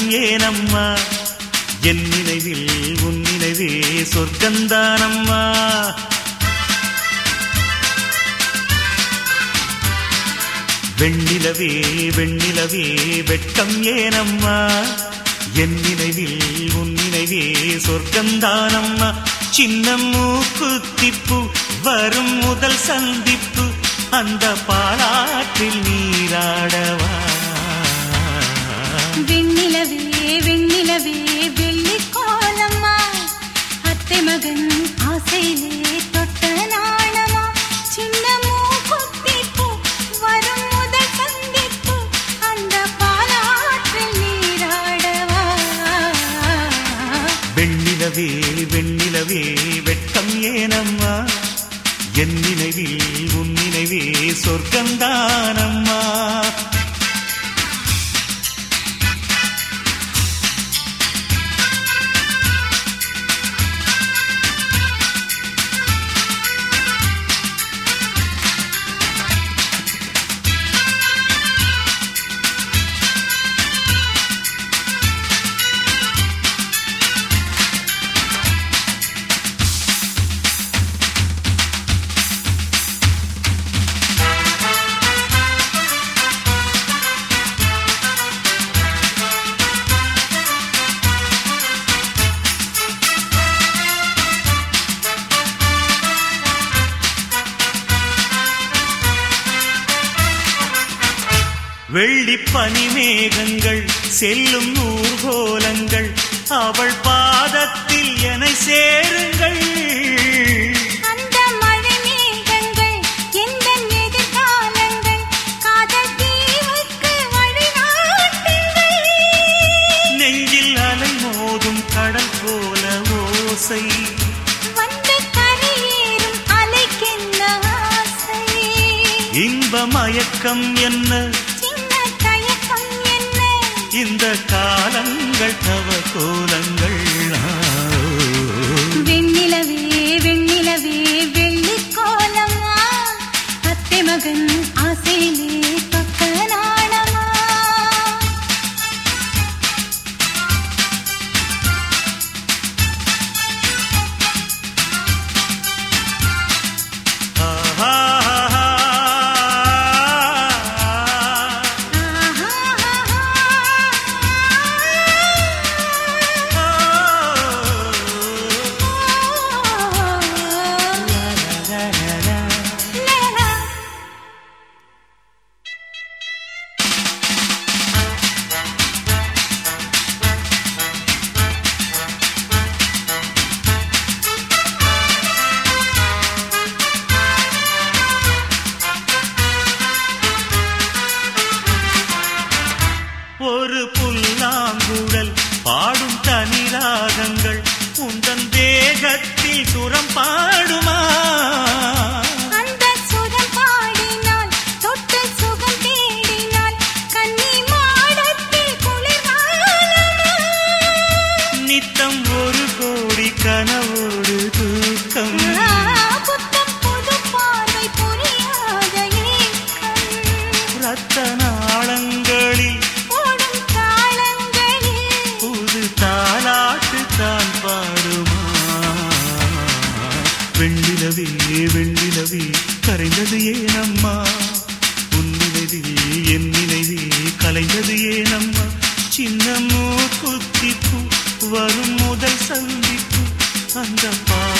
ஏனம்மா என் நினைவில் உன் நினைவே சொர்க்கந்தானம்மா வெண்ணிலவே வெண்ணிலவே வெட்கம் ஏனம்மா என் நினைவில் உன் நினைவே சொர்க்கந்தானம்மா சின்ன மூக்குத்திப்பு வரும் முதல் சந்திப்பு அந்த பாலாற்றில் நீராடவா வெண்ணிலவே வெண்ணிலவே வெள்ளிக்கோலம்மா அத்தை மகன் ஆசையிலே தொட்ட நாணமா சின்ன மூக்குத்திப்பு வரும் முதல் சந்திப்பு அந்த பாலாற்றில் நீராடவா வெண்ணிலவே வெண்ணிலவே வெட்கம் ஏனம்மா என் நினைவில் உன் நினைவே சொர்க்கந்தானம்மா வெள்ளிப் பனிமேகங்கள் செல்லும் ஊர்கோலங்கள் அவள் பாதத்தில் என்னை சேருங்கள் அந்த மழை மேகங்கள் எந்த எதிர்காலங்கள் காதல் தீவுக்கு வழிகாட்டுங்கள் நெஞ்சில் அலை மோதும் கடல் போல ஓசை வந்து கரையேறும் அலைக்கென்ன ஆசை இன்ப மயக்கம் என்ன இந்த காலங்கள் தவ கோலங்கள் வெண்ணிலவே வெண்ணிலவே வெள்ளிக்கோலம்மா அத்தை மகன் ஆசையிலே தொட்ட நாணமா ஒரு புல்லாங்குழல் பாடும் தனிராகங்கள் உந்தன் தேகத்தில் சுரம் பாடுமா அந்த சுரம் பாடினால் தொட்டு சுகம் தேடினால் கன்னி மாடத்தில் குளிர்காலமா நித்தம் ஒரு கோடி கனவோடு தூக்கம் புத்தம் புது பார்வை புரியாத ஏக்கம் ரத்த நாளங்களில் ஓடும் தாளங்களில் புது தாலாட்டு தான் பாடுமா வெண்ணிலவே வெண்ணிலவே கரைந்தது ஏனம்மா உன் நினைவில் என் நினைவே கலைந்தது ஏனம்மா சின்ன மூக்குத்திப்பு வரும் முதல் சந்திப்பு அந்த